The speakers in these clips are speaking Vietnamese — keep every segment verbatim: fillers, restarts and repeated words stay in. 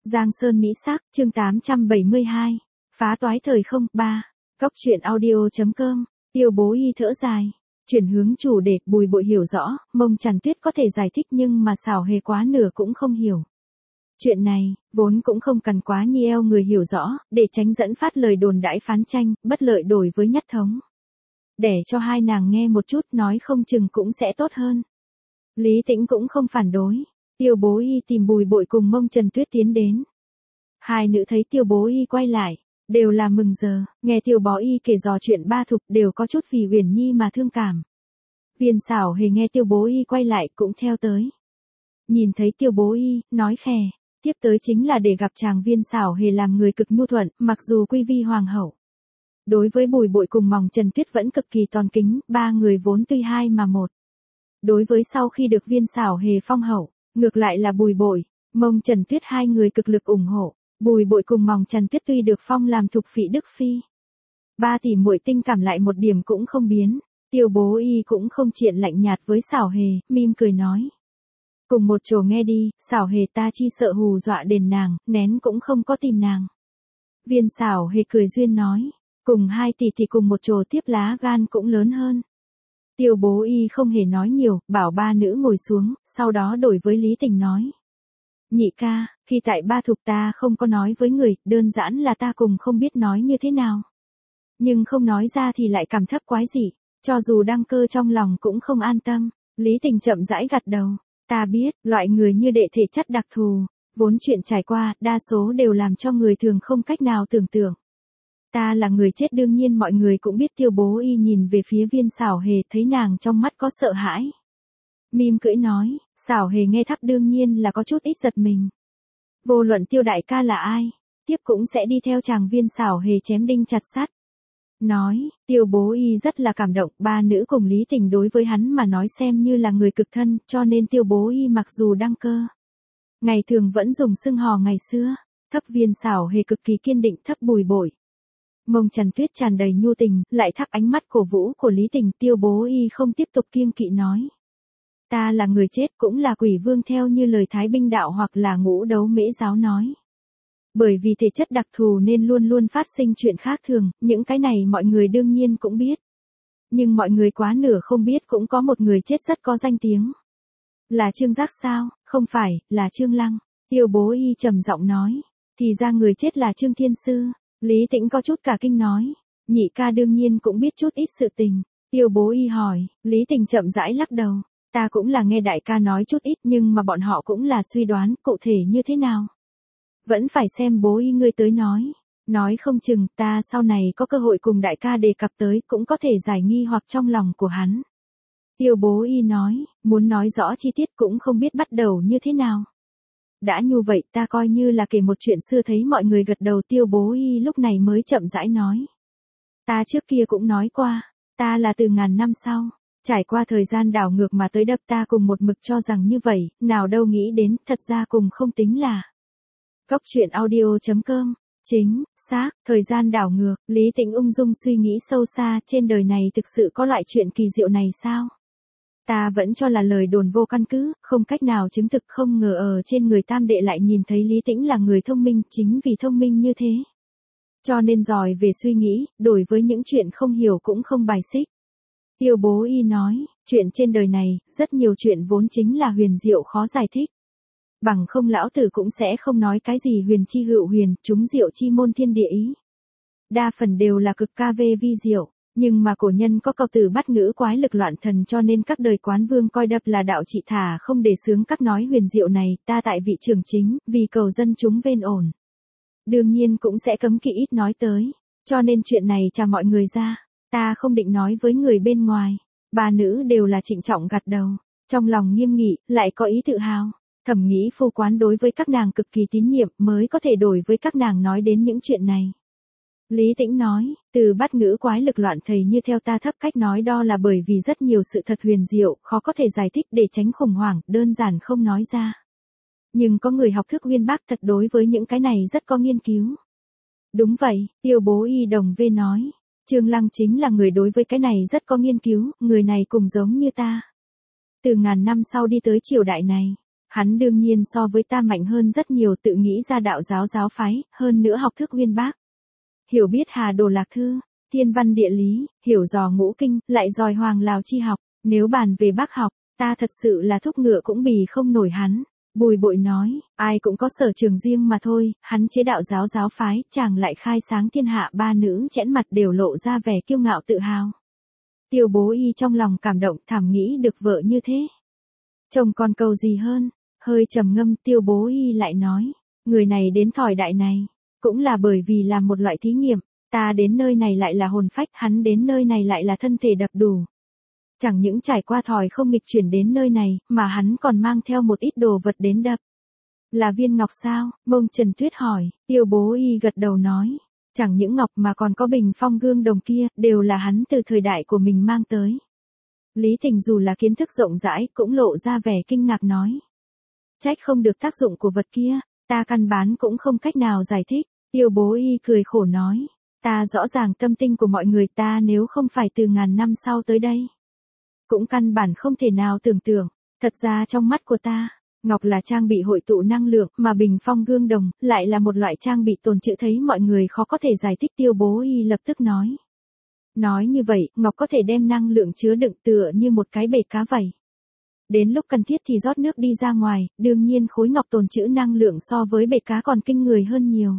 Giang Sơn Mỹ Sắc, chương tám trăm bảy mươi hai. Phá toái thời không, ba. Cốc truyện audio.com, Tiêu Bố Y thở dài. Chuyển hướng chủ đề, Bùi Bội hiểu rõ, Mông Tràn Tuyết có thể giải thích nhưng mà Xảo Hề quá nửa cũng không hiểu. Chuyện này, vốn cũng không cần quá nhiều người hiểu rõ, để tránh dẫn phát lời đồn đãi phán tranh, bất lợi đổi với nhất thống. Để cho hai nàng nghe một chút nói không chừng cũng sẽ tốt hơn. Lý Tĩnh cũng không phản đối. Tiêu Bố Y tìm Bùi Bội cùng Mông Trần Tuyết tiến đến. Hai nữ thấy Tiêu Bố Y quay lại, đều là mừng giờ, nghe Tiêu Bó Y kể dò chuyện ba thục đều có chút vì Uyển Nhi mà thương cảm. Viên Xảo Hề nghe Tiêu Bố Y quay lại cũng theo tới. Nhìn thấy Tiêu Bố Y, nói khè, tiếp tới chính là để gặp chàng. Viên Xảo Hề làm người cực nhu thuận, mặc dù quy vi hoàng hậu. Đối với Bùi Bội cùng Mông Trần Tuyết vẫn cực kỳ tôn kính, ba người vốn tuy hai mà một. Đối với sau khi được Viên Xảo Hề phong hậu, ngược lại là Bùi Bội, Mông Trần Tuyết hai người cực lực ủng hộ. Bùi Bội cùng Mông Trần Tuyết tuy được phong làm thục phỉ đức phi, ba tỷ muội tình cảm lại một điểm cũng không biến. Tiêu Bố Y cũng không triện lạnh nhạt với Xảo Hề, mỉm cười nói: cùng một chỗ nghe đi, Xảo Hề ta chi sợ hù dọa đền nàng, nén cũng không có tìm nàng. Viên Xảo Hề cười duyên nói: cùng hai tỷ tỷ cùng một chỗ tiếp lá gan cũng lớn hơn. Tiêu Bố Y không hề nói nhiều, bảo ba nữ ngồi xuống, sau đó đổi với Lý Tình nói: nhị ca, khi tại ba thục ta không có nói với người, đơn giản là ta cùng không biết nói như thế nào. Nhưng không nói ra thì lại cảm thấp quái dị, cho dù đăng cơ trong lòng cũng không an tâm. Lý Tình chậm rãi gật đầu: ta biết, loại người như đệ thể chất đặc thù, vốn chuyện trải qua, đa số đều làm cho người thường không cách nào tưởng tượng. Ta là người chết đương nhiên mọi người cũng biết. Tiêu Bố Y nhìn về phía Viên Xảo Hề, thấy nàng trong mắt có sợ hãi. Mím cưỡi nói, Xảo Hề nghe thắp đương nhiên là có chút ít giật mình. Vô luận Tiêu đại ca là ai, tiếp cũng sẽ đi theo chàng. Viên Xảo Hề chém đinh chặt sắt. Nói, Tiêu Bố Y rất là cảm động, ba nữ cùng Lý Tình đối với hắn mà nói xem như là người cực thân, cho nên Tiêu Bố Y mặc dù đăng cơ, ngày thường vẫn dùng xưng hò ngày xưa. Thấp Viên Xảo Hề cực kỳ kiên định, thấp Bùi Bội. Mông Trần Tuyết tràn đầy nhu tình, lại thắp ánh mắt cổ vũ của Lý Tình. Tiêu Bố Y không tiếp tục kiêng kỵ nói: ta là người chết cũng là quỷ vương theo như lời Thái Binh đạo hoặc là Ngũ Đấu Mễ giáo nói. Bởi vì thể chất đặc thù nên luôn luôn phát sinh chuyện khác thường, những cái này mọi người đương nhiên cũng biết. Nhưng mọi người quá nửa không biết cũng có một người chết rất có danh tiếng. Là Trương Giác sao? Không phải, là Trương Lăng. Tiêu Bố Y trầm giọng nói: thì ra người chết là Trương Thiên Sư. Lý Tĩnh có chút cả kinh nói: nhị ca đương nhiên cũng biết chút ít sự tình. Tiêu Bố Y hỏi, Lý Tình chậm rãi lắc đầu: ta cũng là nghe đại ca nói chút ít nhưng mà bọn họ cũng là suy đoán, cụ thể như thế nào vẫn phải xem Bố Y ngươi tới nói. Nói không chừng ta sau này có cơ hội cùng đại ca đề cập tới cũng có thể giải nghi hoặc trong lòng của hắn. Tiêu Bố Y nói, muốn nói rõ chi tiết cũng không biết bắt đầu như thế nào. Đã như vậy ta coi như là kể một chuyện xưa. Thấy mọi người gật đầu, Tiêu Bố Y lúc này mới chậm rãi nói: ta trước kia cũng nói qua, ta là từ ngàn năm sau, trải qua thời gian đảo ngược mà tới đập. Ta cùng một mực cho rằng như vậy, nào đâu nghĩ đến, thật ra cùng không tính là. Cốc truyện audio.com, chính, xác, thời gian đảo ngược. Lý Tĩnh ung dung suy nghĩ sâu xa, trên đời này thực sự có loại chuyện kỳ diệu này sao? Ta vẫn cho là lời đồn vô căn cứ, không cách nào chứng thực. Không ngờ ở trên người tam đệ lại nhìn thấy Lý Tĩnh là người thông minh, chính vì thông minh như thế, cho nên giỏi về suy nghĩ, đối với những chuyện không hiểu cũng không bài xích. Tiêu Bố Y nói, chuyện trên đời này, rất nhiều chuyện vốn chính là huyền diệu khó giải thích. Bằng không lão tử cũng sẽ không nói cái gì huyền chi hữu huyền, chúng diệu chi môn thiên địa ý. Đa phần đều là cực ca vê vi diệu, nhưng mà cổ nhân có câu từ bắt ngữ quái lực loạn thần, cho nên các đời quán vương coi đập là đạo trị thả không để sướng các nói huyền diệu này. Ta tại vị trường chính, vì cầu dân chúng vên ổn, đương nhiên cũng sẽ cấm kỵ ít nói tới, cho nên chuyện này trả mọi người ra, ta không định nói với người bên ngoài. Ba nữ đều là trịnh trọng gật đầu, trong lòng nghiêm nghị, lại có ý tự hào. Thầm nghĩ phu quán đối với các nàng cực kỳ tín nhiệm, mới có thể đổi với các nàng nói đến những chuyện này. Lý Tĩnh nói, từ bắt ngữ quái lực loạn thầy như theo ta thấp cách nói đo là bởi vì rất nhiều sự thật huyền diệu, khó có thể giải thích để tránh khủng hoảng, đơn giản không nói ra. Nhưng có người học thức uyên bác thật đối với những cái này rất có nghiên cứu. Đúng vậy, Tiêu Bố Y đồng vê nói, Trương Lăng chính là người đối với cái này rất có nghiên cứu, người này cùng giống như ta. Từ ngàn năm sau đi tới triều đại này, Hắn đương nhiên so với ta mạnh hơn rất nhiều, tự nghĩ ra đạo giáo giáo phái, hơn nữa học thức uyên bác. Hiểu biết Hà Đồ Lạc Thư, thiên văn địa lý, hiểu dò ngũ kinh, lại giỏi Hoàng Lào chi học, nếu bàn về bác học, ta thật sự là thúc ngựa cũng bì không nổi hắn. Bùi Bội nói, ai cũng có sở trường riêng mà thôi, hắn chế đạo giáo giáo phái, chàng lại khai sáng thiên hạ, ba nữ chẽn mặt đều lộ ra vẻ kiêu ngạo tự hào. Tiêu Bố Y trong lòng cảm động, thảm nghĩ được vợ như thế. Chồng còn cầu gì hơn, hơi trầm ngâm Tiêu Bố Y lại nói, người này đến thời đại này, cũng là bởi vì làm một loại thí nghiệm, ta đến nơi này lại là hồn phách, hắn đến nơi này lại là thân thể đập đủ. Chẳng những trải qua thỏi không nghịch chuyển đến nơi này, mà hắn còn mang theo một ít đồ vật đến đập. Là viên ngọc sao? Mông Trần Tuyết hỏi, Tiêu Bố Y gật đầu nói, chẳng những ngọc mà còn có bình phong gương đồng kia, đều là hắn từ thời đại của mình mang tới. Lý Tình dù là kiến thức rộng rãi, cũng lộ ra vẻ kinh ngạc nói. Trách không được tác dụng của vật kia, ta căn bản cũng không cách nào giải thích. Tiêu Bố Y cười khổ nói, ta rõ ràng tâm tinh của mọi người, ta nếu không phải từ ngàn năm sau tới đây, cũng căn bản không thể nào tưởng tượng. Thật ra trong mắt của ta, ngọc là trang bị hội tụ năng lượng, mà bình phong gương đồng lại là một loại trang bị tồn trữ, thấy mọi người khó có thể giải thích. Tiêu Bố Y lập tức nói. Nói như vậy, ngọc có thể đem năng lượng chứa đựng tựa như một cái bể cá vậy. Đến lúc cần thiết thì rót nước đi ra ngoài, đương nhiên khối ngọc tồn trữ năng lượng so với bể cá còn kinh người hơn nhiều.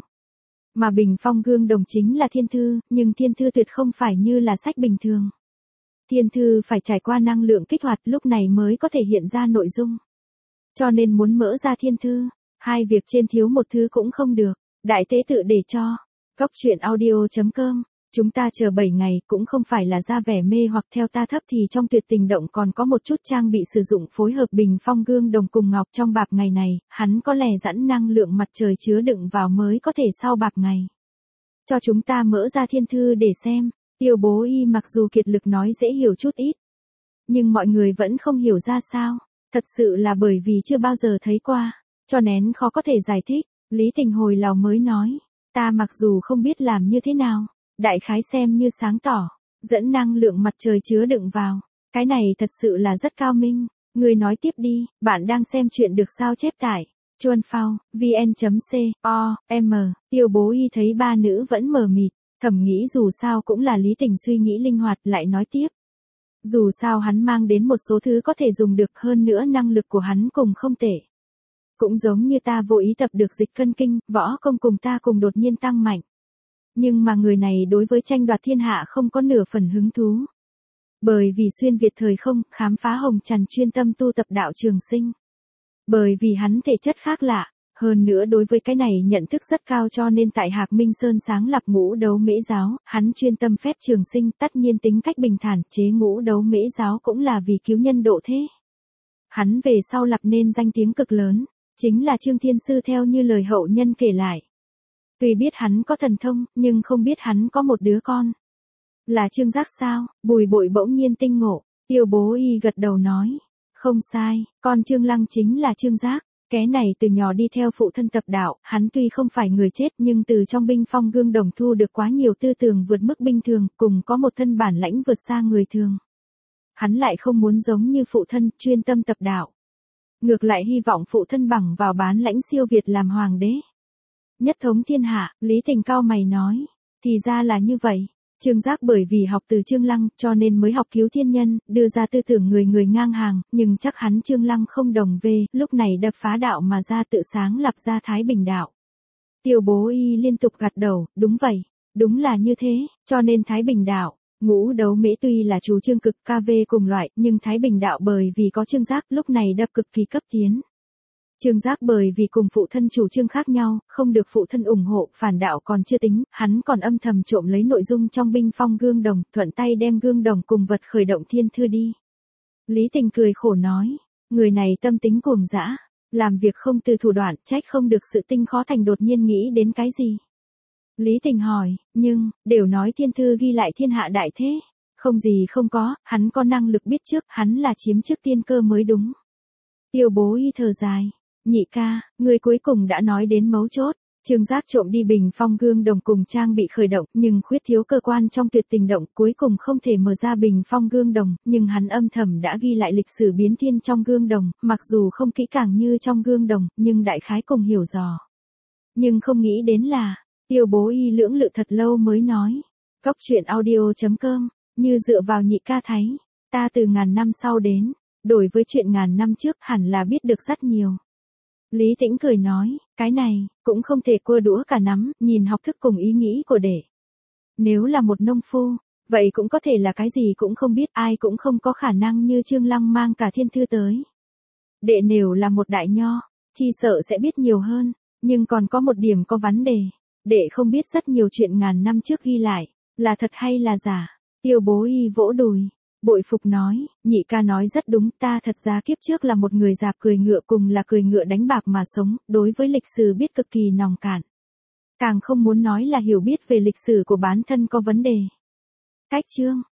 Mà bình phong gương đồng chính là thiên thư, nhưng thiên thư tuyệt không phải như là sách bình thường. Thiên thư phải trải qua năng lượng kích hoạt, lúc này mới có thể hiện ra nội dung. Cho nên muốn mở ra thiên thư, hai việc trên thiếu một thứ cũng không được. Đại tế tự để cho. Góc truyện audio chấm com. Chúng ta chờ bảy ngày, cũng không phải là ra vẻ mê hoặc. Theo ta thấp thì trong tuyệt tình động còn có một chút trang bị sử dụng phối hợp bình phong gương đồng cùng ngọc. Trong bạc ngày này, hắn có lẽ dẫn năng lượng mặt trời chứa đựng vào mới có thể sau bạc ngày. Cho chúng ta mở ra thiên thư để xem. Tiêu Bố Y mặc dù kiệt lực nói dễ hiểu chút ít, nhưng mọi người vẫn không hiểu ra sao. Thật sự là bởi vì chưa bao giờ thấy qua, cho nên khó có thể giải thích. Lý Tình hồi lào mới nói, ta mặc dù không biết làm như thế nào, đại khái xem như sáng tỏ, dẫn năng lượng mặt trời chứa đựng vào. Cái này thật sự là rất cao minh. Người nói tiếp đi, bạn đang xem chuyện được sao chép tải. Chuan Phao, vn.co.m. Tiêu Bố Y thấy ba nữ vẫn mờ mịt, thầm nghĩ dù sao cũng là Lý Tình suy nghĩ linh hoạt, lại nói tiếp. Dù sao hắn mang đến một số thứ có thể dùng được, hơn nữa năng lực của hắn cùng không tệ. Cũng giống như ta vô ý tập được dịch cân kinh, võ công cùng ta cùng đột nhiên tăng mạnh. Nhưng mà người này đối với tranh đoạt thiên hạ không có nửa phần hứng thú. Bởi vì xuyên Việt thời không, khám phá hồng trần, chuyên tâm tu tập đạo trường sinh. Bởi vì hắn thể chất khác lạ, hơn nữa đối với cái này nhận thức rất cao, cho nên tại Hạc Minh Sơn sáng lập Ngũ Đấu Mễ Giáo, hắn chuyên tâm phép trường sinh, tất nhiên tính cách bình thản, chế Ngũ Đấu Mễ Giáo cũng là vì cứu nhân độ thế. Hắn về sau lập nên danh tiếng cực lớn, chính là Trương Thiên Sư theo như lời hậu nhân kể lại. Tuy biết hắn có thần thông, nhưng không biết hắn có một đứa con. Là Trương Giác sao? Bùi Bội bỗng nhiên tinh ngộ. Tiêu Bố Y gật đầu nói. Không sai, con Trương Lăng chính là Trương Giác. Cái này từ nhỏ đi theo phụ thân tập đạo, hắn tuy không phải người chết nhưng từ trong binh phong gương đồng thu được quá nhiều tư tưởng vượt mức bình thường, cùng có một thân bản lãnh vượt xa người thường. Hắn lại không muốn giống như phụ thân, chuyên tâm tập đạo. Ngược lại hy vọng phụ thân bằng vào bán lãnh siêu việt làm hoàng đế. Nhất thống thiên hạ, Lý Tình cao mày nói. Thì ra là như vậy. Trương Giác bởi vì học từ Trương Lăng, cho nên mới học cứu thiên nhân, đưa ra tư tưởng người người ngang hàng, nhưng chắc hắn Trương Lăng không đồng về, lúc này đập phá đạo mà ra tự sáng lập ra Thái Bình đạo. Tiêu Bố Y liên tục gật đầu, đúng vậy, đúng là như thế, cho nên Thái Bình đạo, Ngũ Đấu Mễ tuy là chủ trương cực ca vê cùng loại, nhưng Thái Bình đạo bởi vì có Trương Giác lúc này đập cực kỳ cấp tiến. Trương Giác bởi vì cùng phụ thân chủ trương khác nhau, không được phụ thân ủng hộ, phản đạo còn chưa tính, hắn còn âm thầm trộm lấy nội dung trong binh phong gương đồng, thuận tay đem gương đồng cùng vật khởi động thiên thư đi. Lý Tình cười khổ nói, người này tâm tính cuồng dã, làm việc không từ thủ đoạn, trách không được sự tinh khó thành đột nhiên nghĩ đến cái gì. Lý Tình hỏi, nhưng, đều nói thiên thư ghi lại thiên hạ đại thế, không gì không có, hắn có năng lực biết trước, hắn là chiếm trước tiên cơ mới đúng. Tiêu Bố Y thở dài. Nhị ca, người cuối cùng đã nói đến mấu chốt, Trương Giác trộm đi bình phong gương đồng cùng trang bị khởi động, nhưng khuyết thiếu cơ quan trong tuyệt tình động, cuối cùng không thể mở ra bình phong gương đồng, nhưng hắn âm thầm đã ghi lại lịch sử biến thiên trong gương đồng, mặc dù không kỹ càng như trong gương đồng, nhưng đại khái cùng hiểu dò. Nhưng không nghĩ đến là, Tiêu Bố Y lưỡng lự thật lâu mới nói. Cóc truyện audio chấm com, như dựa vào nhị ca thấy, ta từ ngàn năm sau đến, đổi với chuyện ngàn năm trước hẳn là biết được rất nhiều. Lý Tĩnh cười nói, cái này, cũng không thể cua đũa cả nắm, nhìn học thức cùng ý nghĩ của đệ. Nếu là một nông phu, vậy cũng có thể là cái gì cũng không biết, ai cũng không có khả năng như Trương Lăng mang cả thiên thư tới. Đệ nếu là một đại nho, chi sợ sẽ biết nhiều hơn, nhưng còn có một điểm có vấn đề, đệ không biết rất nhiều chuyện ngàn năm trước ghi lại, là thật hay là giả. Tiêu Bố Y vỗ đùi, bội phục nói, nhị ca nói rất đúng, ta thật ra kiếp trước là một người dạp cười ngựa, cùng là cười ngựa đánh bạc mà sống, đối với lịch sử biết cực kỳ nòng cạn. Càng không muốn nói là hiểu biết về lịch sử của bản thân có vấn đề. Cách chương